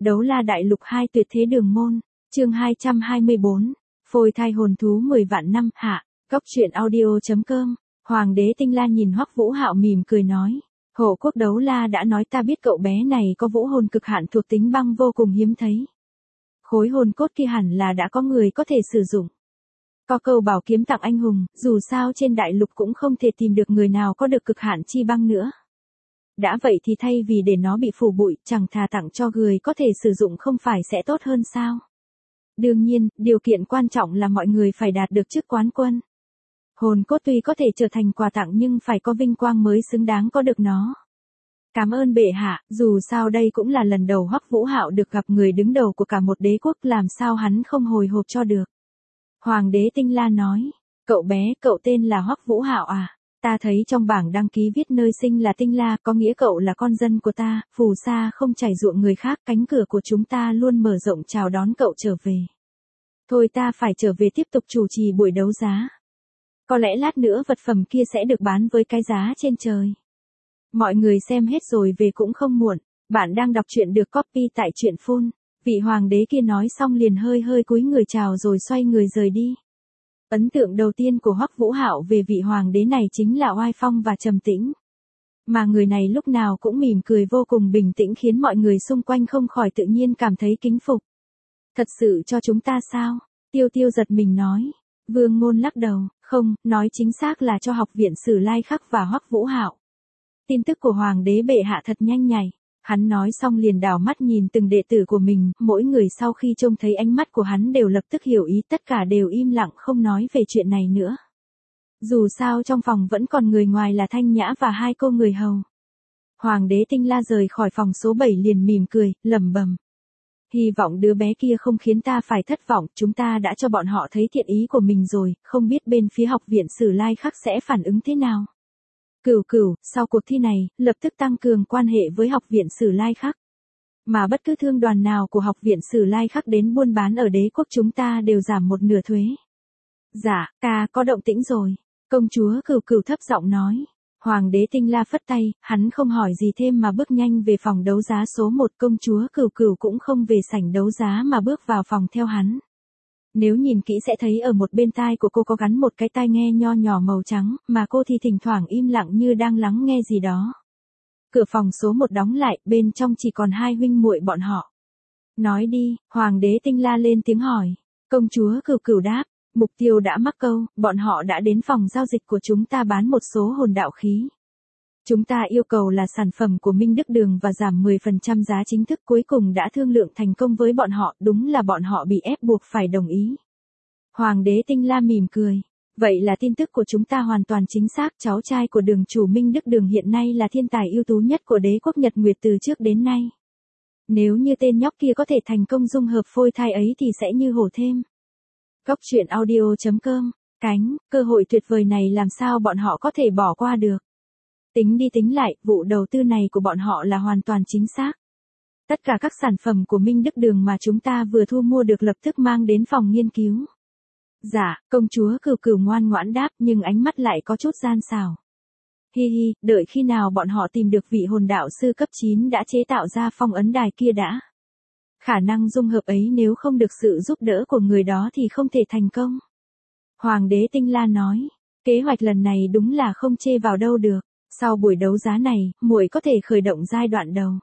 Đấu La Đại Lục 2 Tuyệt Thế Đường Môn, chương 224, phôi thai hồn thú 10 vạn năm hạ, góc truyện audio.com. Hoàng đế Tinh La nhìn Hoắc Vũ Hạo mỉm cười nói, Hộ quốc Đấu La đã nói ta biết cậu bé này có vũ hồn cực hạn thuộc tính băng vô cùng hiếm thấy. Khối hồn cốt kia hẳn là đã có người có thể sử dụng. Có câu bảo kiếm tặng anh hùng, dù sao trên đại lục cũng không thể tìm được người nào có được cực hạn chi băng nữa. Đã vậy thì thay vì để nó bị phủ bụi, chẳng thà tặng cho người có thể sử dụng không phải sẽ tốt hơn sao? Đương nhiên, điều kiện quan trọng là mọi người phải đạt được chức quán quân. Hồn cốt tuy có thể trở thành quà tặng nhưng phải có vinh quang mới xứng đáng có được nó. Cảm ơn bệ hạ, dù sao đây cũng là lần đầu Hoắc Vũ Hạo được gặp người đứng đầu của cả một đế quốc, làm sao hắn không hồi hộp cho được. Hoàng đế Tinh La nói, cậu bé, cậu tên là Hoắc Vũ Hạo à? Ta thấy trong bảng đăng ký viết nơi sinh là Tinh La, có nghĩa cậu là con dân của ta, phù sa không chảy ruộng người khác, cánh cửa của chúng ta luôn mở rộng chào đón cậu trở về. Thôi ta phải trở về tiếp tục chủ trì buổi đấu giá. Có lẽ lát nữa vật phẩm kia sẽ được bán với cái giá trên trời. Mọi người xem hết rồi về cũng không muộn, bạn đang đọc truyện được copy tại truyện Phun. Vị hoàng đế kia nói xong liền hơi hơi cúi người chào rồi xoay người rời đi. Ấn tượng đầu tiên của Hoắc Vũ Hạo về vị hoàng đế này chính là oai phong và trầm tĩnh. Mà người này lúc nào cũng mỉm cười vô cùng bình tĩnh khiến mọi người xung quanh không khỏi tự nhiên cảm thấy kính phục. Thật sự cho chúng ta sao? Tiêu Tiêu giật mình nói. Vương Ngôn lắc đầu, không, nói chính xác là cho học viện Sử Lai Khắc và Hoắc Vũ Hạo. Tin tức của hoàng đế bệ hạ thật nhanh nhạy. Hắn nói xong liền đảo mắt nhìn từng đệ tử của mình, mỗi người sau khi trông thấy ánh mắt của hắn đều lập tức hiểu ý, tất cả đều im lặng không nói về chuyện này nữa. Dù sao trong phòng vẫn còn người ngoài là Thanh Nhã và hai cô người hầu. Hoàng đế Tinh La rời khỏi phòng số 7 liền mỉm cười, lẩm bẩm. Hy vọng đứa bé kia không khiến ta phải thất vọng, chúng ta đã cho bọn họ thấy thiện ý của mình rồi, không biết bên phía học viện Sử Lai Khắc sẽ phản ứng thế nào. Cửu, sau cuộc thi này, lập tức tăng cường quan hệ với học viện Sử Lai Khắc. Mà bất cứ thương đoàn nào của học viện Sử Lai Khắc đến buôn bán ở đế quốc chúng ta đều giảm một nửa thuế. Dạ, ca có động tĩnh rồi. Công chúa Cửu thấp giọng nói. Hoàng đế Tinh La phất tay, hắn không hỏi gì thêm mà bước nhanh về phòng đấu giá số 1. Công chúa Cửu cũng không về sảnh đấu giá mà bước vào phòng theo hắn. Nếu nhìn kỹ sẽ thấy ở một bên tai của cô có gắn một cái tai nghe nho nhỏ màu trắng, mà cô thì thỉnh thoảng im lặng như đang lắng nghe gì đó. Cửa phòng số 1 đóng lại, bên trong chỉ còn hai huynh muội bọn họ. Nói đi, hoàng đế Tinh La lên tiếng hỏi. Công chúa Cửu đáp, mục tiêu đã mắc câu, bọn họ đã đến phòng giao dịch của chúng ta bán một số hồn đạo khí. Chúng ta yêu cầu là sản phẩm của Minh Đức Đường và giảm 10% giá chính thức, cuối cùng đã thương lượng thành công với bọn họ, đúng là bọn họ bị ép buộc phải đồng ý. Hoàng đế Tinh La mỉm cười. Vậy là tin tức của chúng ta hoàn toàn chính xác, cháu trai của đường chủ Minh Đức Đường hiện nay là thiên tài ưu tú nhất của đế quốc Nhật Nguyệt từ trước đến nay. Nếu như tên nhóc kia có thể thành công dung hợp phôi thai ấy thì sẽ như hổ thêm. Góc truyện audio.com, cơ hội tuyệt vời này làm sao bọn họ có thể bỏ qua được. Tính đi tính lại, vụ đầu tư này của bọn họ là hoàn toàn chính xác. Tất cả các sản phẩm của Minh Đức Đường mà chúng ta vừa thu mua được lập tức mang đến phòng nghiên cứu. Dạ, công chúa Cửu ngoan ngoãn đáp nhưng ánh mắt lại có chút gian xảo. Hi, đợi khi nào bọn họ tìm được vị hồn đạo sư cấp 9 đã chế tạo ra phong ấn đài kia đã. Khả năng dung hợp ấy nếu không được sự giúp đỡ của người đó thì không thể thành công. Hoàng đế Tinh La nói, kế hoạch lần này đúng là không chê vào đâu được. Sau buổi đấu giá này, muội có thể khởi động giai đoạn đầu.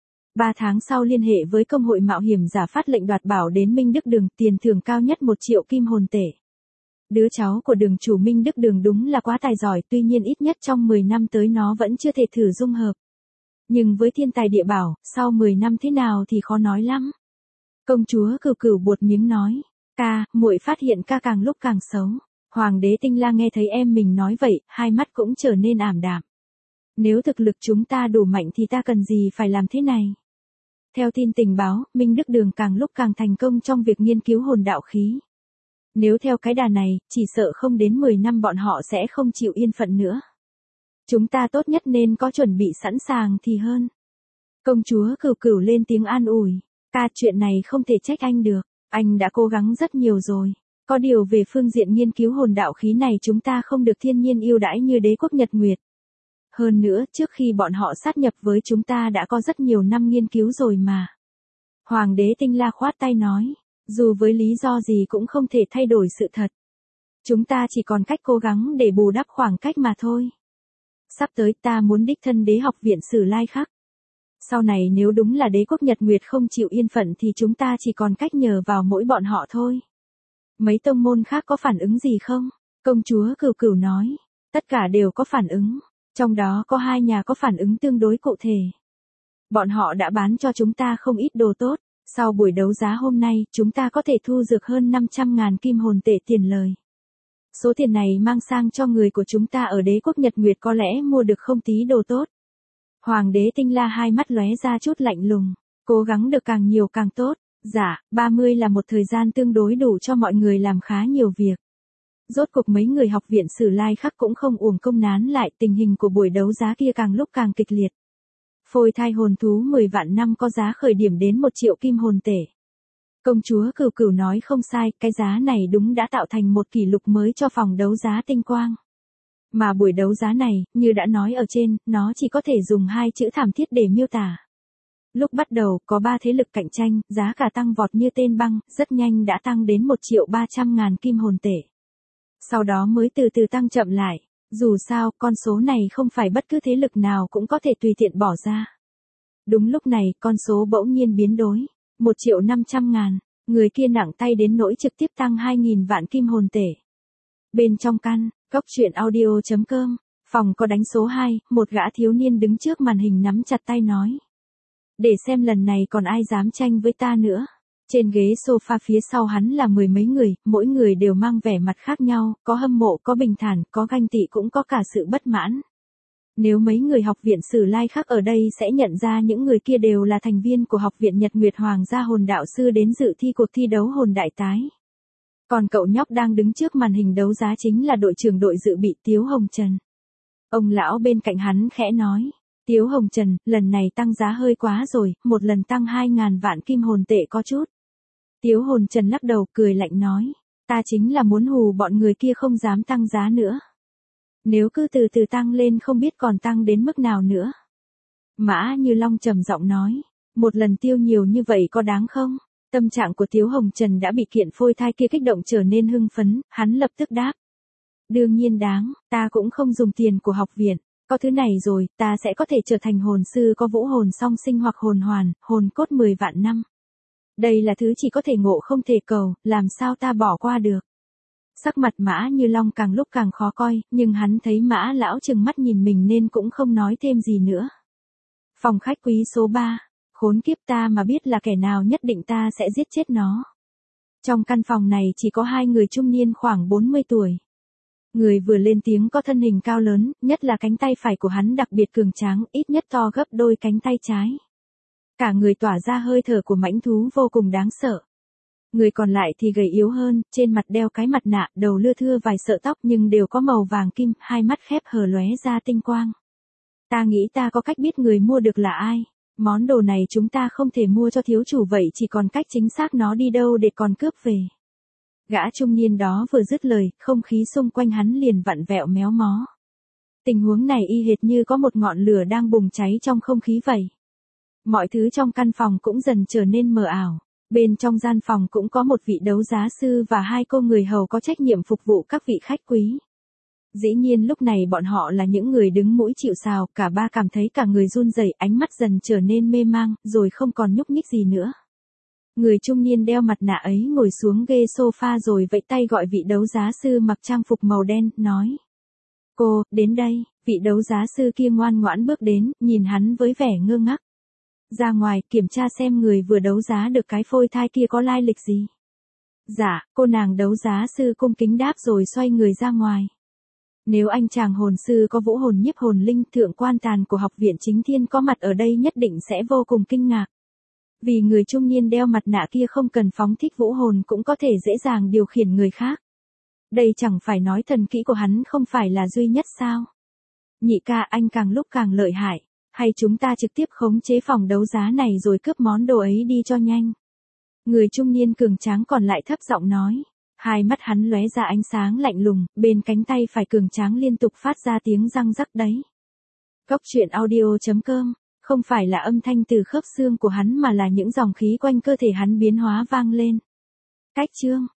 3 tháng sau liên hệ với công hội mạo hiểm giả phát lệnh đoạt bảo đến Minh Đức Đường, tiền thưởng cao nhất 1 triệu kim hồn tệ. Đứa cháu của đường chủ Minh Đức Đường đúng là quá tài giỏi, tuy nhiên ít nhất trong 10 năm tới nó vẫn chưa thể thử dung hợp. Nhưng với thiên tài địa bảo, sau 10 năm thế nào thì khó nói lắm. Công chúa Cửu buột miếng nói, ca, muội phát hiện ca càng lúc càng xấu. Hoàng đế Tinh La nghe thấy em mình nói vậy, hai mắt cũng trở nên ảm đạm. Nếu thực lực chúng ta đủ mạnh thì ta cần gì phải làm thế này? Theo tin tình báo, Minh Đức Đường càng lúc càng thành công trong việc nghiên cứu hồn đạo khí. Nếu theo cái đà này, chỉ sợ không đến 10 năm bọn họ sẽ không chịu yên phận nữa. Chúng ta tốt nhất nên có chuẩn bị sẵn sàng thì hơn. Công chúa Cửu lên tiếng an ủi. Ca, chuyện này không thể trách anh được. Anh đã cố gắng rất nhiều rồi. Có điều về phương diện nghiên cứu hồn đạo khí này chúng ta không được thiên nhiên ưu đãi như đế quốc Nhật Nguyệt. Hơn nữa, trước khi bọn họ sát nhập với chúng ta đã có rất nhiều năm nghiên cứu rồi mà. Hoàng đế Tinh La khoát tay nói, dù với lý do gì cũng không thể thay đổi sự thật. Chúng ta chỉ còn cách cố gắng để bù đắp khoảng cách mà thôi. Sắp tới ta muốn đích thân đế học viện Sử Lai Khắc. Sau này nếu đúng là đế quốc Nhật Nguyệt không chịu yên phận thì chúng ta chỉ còn cách nhờ vào mỗi bọn họ thôi. Mấy tông môn khác có phản ứng gì không? Công chúa Cửu Cửu nói, tất cả đều có phản ứng, trong đó có 2 nhà có phản ứng tương đối cụ thể. Bọn họ đã bán cho chúng ta không ít đồ tốt, sau buổi đấu giá hôm nay chúng ta có thể thu được hơn 500.000 kim hồn tệ tiền lời. Số tiền này mang sang cho người của chúng ta ở đế quốc Nhật Nguyệt có lẽ mua được không tí đồ tốt. Hoàng đế Tinh La hai mắt lóe ra chút lạnh lùng, cố gắng được càng nhiều càng tốt. Dạ, 30 là một thời gian tương đối đủ cho mọi người làm khá nhiều việc. Rốt cuộc mấy người học viện Sử Lai Khắc cũng không uổng công nán lại, tình hình của buổi đấu giá kia càng lúc càng kịch liệt. Phôi thai hồn thú 10 vạn năm có giá khởi điểm đến 1 triệu kim hồn tệ. Công chúa Cửu Cửu nói không sai, cái giá này đúng đã tạo thành một kỷ lục mới cho phòng đấu giá Tinh Quang. Mà buổi đấu giá này, như đã nói ở trên, nó chỉ có thể dùng 2 chữ thảm thiết để miêu tả. Lúc bắt đầu, có 3 thế lực cạnh tranh, giá cả tăng vọt như tên băng, rất nhanh đã tăng đến 1.300.000 kim hồn tệ. Sau đó mới từ từ tăng chậm lại, dù sao, con số này không phải bất cứ thế lực nào cũng có thể tùy tiện bỏ ra. Đúng lúc này, con số bỗng nhiên biến đổi, 1.500.000, người kia nặng tay đến nỗi trực tiếp tăng 2.000 vạn kim hồn tệ. Bên trong căn, goctruyện.audio.com, phòng có đánh số 2, một gã thiếu niên đứng trước màn hình nắm chặt tay nói. Để xem lần này còn ai dám tranh với ta nữa. Trên ghế sofa phía sau hắn là 10 mấy người, mỗi người đều mang vẻ mặt khác nhau, có hâm mộ, có bình thản, có ganh tị cũng có cả sự bất mãn. Nếu mấy người học viện Sử Lai Khắc ở đây sẽ nhận ra những người kia đều là thành viên của học viện Nhật Nguyệt Hoàng gia hồn đạo sư đến dự thi cuộc thi đấu hồn đại tái. Còn cậu nhóc đang đứng trước màn hình đấu giá chính là đội trưởng đội dự bị Tiếu Hồng Trần. Ông lão bên cạnh hắn khẽ nói. Tiếu Hồng Trần, lần này tăng giá hơi quá rồi, một lần tăng 2.000 vạn kim hồn tệ có chút. Tiếu Hồng Trần lắc đầu cười lạnh nói, ta chính là muốn hù bọn người kia không dám tăng giá nữa. Nếu cứ từ từ tăng lên không biết còn tăng đến mức nào nữa. Mã Như Long trầm giọng nói, một lần tiêu nhiều như vậy có đáng không? Tâm trạng của Tiếu Hồng Trần đã bị kiện phôi thai kia kích động trở nên hưng phấn, hắn lập tức đáp. Đương nhiên đáng, ta cũng không dùng tiền của học viện. Có thứ này rồi, ta sẽ có thể trở thành hồn sư có vũ hồn song sinh hoặc hồn hoàn, hồn cốt 10 vạn năm. Đây là thứ chỉ có thể ngộ không thể cầu, làm sao ta bỏ qua được. Sắc mặt Mã Như Long càng lúc càng khó coi, nhưng hắn thấy Mã lão trừng mắt nhìn mình nên cũng không nói thêm gì nữa. Phòng khách quý số 3, khốn kiếp ta mà biết là kẻ nào nhất định ta sẽ giết chết nó. Trong căn phòng này chỉ có 2 người trung niên khoảng 40 tuổi. Người vừa lên tiếng có thân hình cao lớn, nhất là cánh tay phải của hắn đặc biệt cường tráng, ít nhất to gấp đôi cánh tay trái. Cả người tỏa ra hơi thở của mãnh thú vô cùng đáng sợ. Người còn lại thì gầy yếu hơn, trên mặt đeo cái mặt nạ, đầu lưa thưa vài sợi tóc nhưng đều có màu vàng kim, hai mắt khép hờ lóe ra tinh quang. Ta nghĩ ta có cách biết người mua được là ai. Món đồ này chúng ta không thể mua cho thiếu chủ vậy chỉ còn cách chính xác nó đi đâu để còn cướp về. Gã trung niên đó vừa dứt lời, không khí xung quanh hắn liền vặn vẹo méo mó. Tình huống này y hệt như có một ngọn lửa đang bùng cháy trong không khí vậy. Mọi thứ trong căn phòng cũng dần trở nên mờ ảo. Bên trong gian phòng cũng có một vị đấu giá sư và 2 cô người hầu có trách nhiệm phục vụ các vị khách quý. Dĩ nhiên lúc này bọn họ là những người đứng mũi chịu sào, cả ba cảm thấy cả người run rẩy, ánh mắt dần trở nên mê mang, rồi không còn nhúc nhích gì nữa. Người trung niên đeo mặt nạ ấy ngồi xuống ghế sofa rồi vẫy tay gọi vị đấu giá sư mặc trang phục màu đen, nói. Cô, đến đây, vị đấu giá sư kia ngoan ngoãn bước đến, nhìn hắn với vẻ ngơ ngác. Ra ngoài, kiểm tra xem người vừa đấu giá được cái phôi thai kia có lai lịch gì. Dạ, cô nàng đấu giá sư cung kính đáp rồi xoay người ra ngoài. Nếu anh chàng hồn sư có vũ hồn nhiếp hồn linh thượng quan tàn của học viện chính thiên có mặt ở đây nhất định sẽ vô cùng kinh ngạc. Vì người trung niên đeo mặt nạ kia không cần phóng thích vũ hồn cũng có thể dễ dàng điều khiển người khác. Đây chẳng phải nói thần kỹ của hắn không phải là duy nhất sao? Nhị ca anh càng lúc càng lợi hại, hay chúng ta trực tiếp khống chế phòng đấu giá này rồi cướp món đồ ấy đi cho nhanh. Người trung niên cường tráng còn lại thấp giọng nói, hai mắt hắn lóe ra ánh sáng lạnh lùng, bên cánh tay phải cường tráng liên tục phát ra tiếng răng rắc đấy. Goctruyện.audio.com Không phải là âm thanh từ khớp xương của hắn mà là những dòng khí quanh cơ thể hắn biến hóa vang lên. Cách chương